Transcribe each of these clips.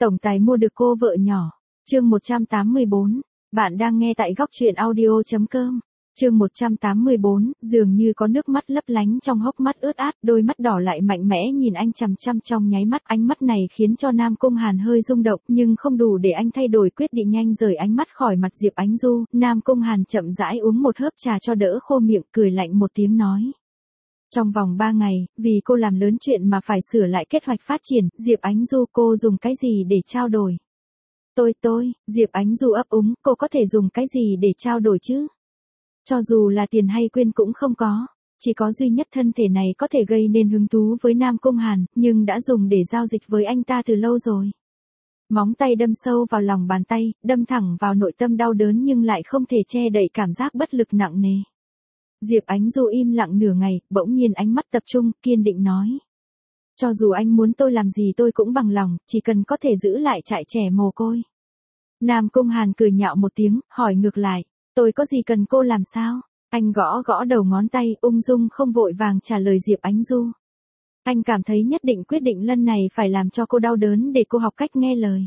Tổng tài mua được cô vợ nhỏ. Chương 184. Bạn đang nghe tại góc truyện audio.com. Chương 184, dường như có nước mắt lấp lánh trong hốc mắt ướt át, đôi mắt đỏ lại mạnh mẽ nhìn anh chằm chằm trong nháy mắt. Ánh mắt này khiến cho Nam Cung Hàn hơi rung động, nhưng không đủ để anh thay đổi quyết định, nhanh rời ánh mắt khỏi mặt Diệp Ánh Du. Nam Cung Hàn chậm rãi uống một hớp trà cho đỡ khô miệng, cười lạnh một tiếng nói. Trong vòng 3 ngày, vì cô làm lớn chuyện mà phải sửa lại kế hoạch phát triển, Diệp Ánh Du, cô dùng cái gì để trao đổi? Diệp Ánh Du ấp úng, cô có thể dùng cái gì để trao đổi chứ? Cho dù là tiền hay quyền cũng không có, chỉ có duy nhất thân thể này có thể gây nên hứng thú với Nam Cung Hàn, nhưng đã dùng để giao dịch với anh ta từ lâu rồi. Móng tay đâm sâu vào lòng bàn tay, đâm thẳng vào nội tâm đau đớn nhưng lại không thể che đậy cảm giác bất lực nặng nề. Diệp Ánh Du im lặng nửa ngày, bỗng nhiên ánh mắt tập trung, kiên định nói. Cho dù anh muốn tôi làm gì tôi cũng bằng lòng, chỉ cần có thể giữ lại trại trẻ mồ côi. Nam Cung Hàn cười nhạo một tiếng, hỏi ngược lại, tôi có gì cần cô làm sao? Anh gõ gõ đầu ngón tay, ung dung không vội vàng trả lời Diệp Ánh Du. Anh cảm thấy nhất định quyết định lần này phải làm cho cô đau đớn để cô học cách nghe lời.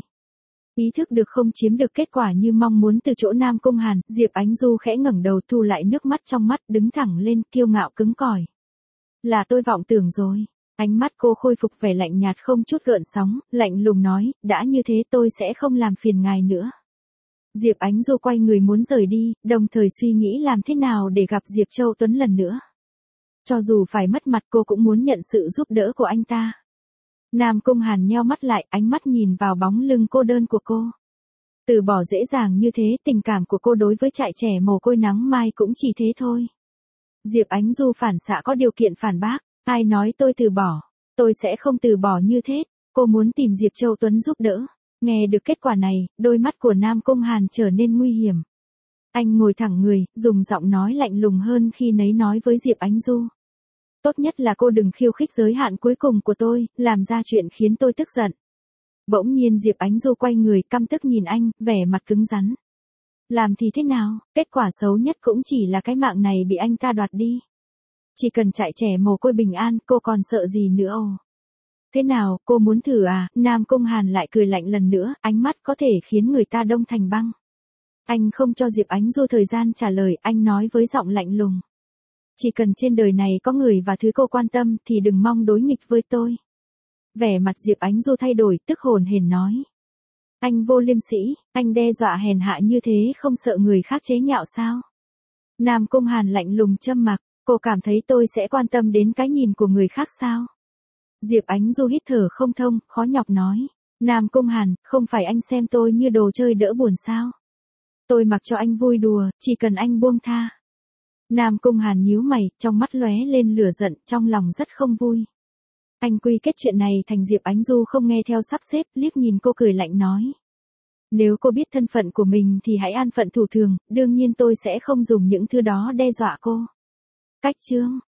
Ý thức được không chiếm được kết quả như mong muốn từ chỗ Nam Cung Hàn, Diệp Ánh Du khẽ ngẩng đầu, thu lại nước mắt trong mắt, đứng thẳng lên, kiêu ngạo cứng cỏi. Là tôi vọng tưởng rồi. Ánh mắt cô khôi phục vẻ lạnh nhạt không chút gợn sóng, lạnh lùng nói, đã như thế tôi sẽ không làm phiền ngài nữa. Diệp Ánh Du quay người muốn rời đi, đồng thời suy nghĩ làm thế nào để gặp Diệp Châu Tuấn lần nữa. Cho dù phải mất mặt cô cũng muốn nhận sự giúp đỡ của anh ta. Nam Cung Hàn nheo mắt lại, ánh mắt nhìn vào bóng lưng cô đơn của cô. Từ bỏ dễ dàng như thế, tình cảm của cô đối với trại trẻ mồ côi nắng mai cũng chỉ thế thôi. Diệp Ánh Du phản xạ có điều kiện phản bác, ai nói tôi từ bỏ, tôi sẽ không từ bỏ như thế, cô muốn tìm Diệp Châu Tuấn giúp đỡ. Nghe được kết quả này, đôi mắt của Nam Cung Hàn trở nên nguy hiểm. Anh ngồi thẳng người, dùng giọng nói lạnh lùng hơn khi nấy nói với Diệp Ánh Du. Tốt nhất là cô đừng khiêu khích giới hạn cuối cùng của tôi, làm ra chuyện khiến tôi tức giận. Bỗng nhiên Diệp Ánh Du quay người, căm tức nhìn anh, vẻ mặt cứng rắn. Làm thì thế nào, kết quả xấu nhất cũng chỉ là cái mạng này bị anh ta đoạt đi. Chỉ cần trại trẻ mồ côi bình an, cô còn sợ gì nữa ồ. Thế nào, cô muốn thử à? Nam Cung Hàn lại cười lạnh lần nữa, ánh mắt có thể khiến người ta đông thành băng. Anh không cho Diệp Ánh Du thời gian trả lời, anh nói với giọng lạnh lùng. Chỉ cần trên đời này có người và thứ cô quan tâm thì đừng mong đối nghịch với tôi. Vẻ mặt Diệp Ánh Du thay đổi, tức hồn hển nói. Anh vô liêm sỉ, anh đe dọa hèn hạ như thế không sợ người khác chế nhạo sao? Nam Cung Hàn lạnh lùng châm mặc, cô cảm thấy tôi sẽ quan tâm đến cái nhìn của người khác sao? Diệp Ánh Du hít thở không thông, khó nhọc nói. Nam Cung Hàn, không phải anh xem tôi như đồ chơi đỡ buồn sao? Tôi mặc cho anh vui đùa, chỉ cần anh buông tha. Nam Cung Hàn nhíu mày, trong mắt lóe lên lửa giận, trong lòng rất không vui. Anh quy kết chuyện này thành Diệp Ánh Du không nghe theo sắp xếp, liếc nhìn cô cười lạnh nói. Nếu cô biết thân phận của mình thì hãy an phận thủ thường, đương nhiên tôi sẽ không dùng những thứ đó đe dọa cô. Cách chương,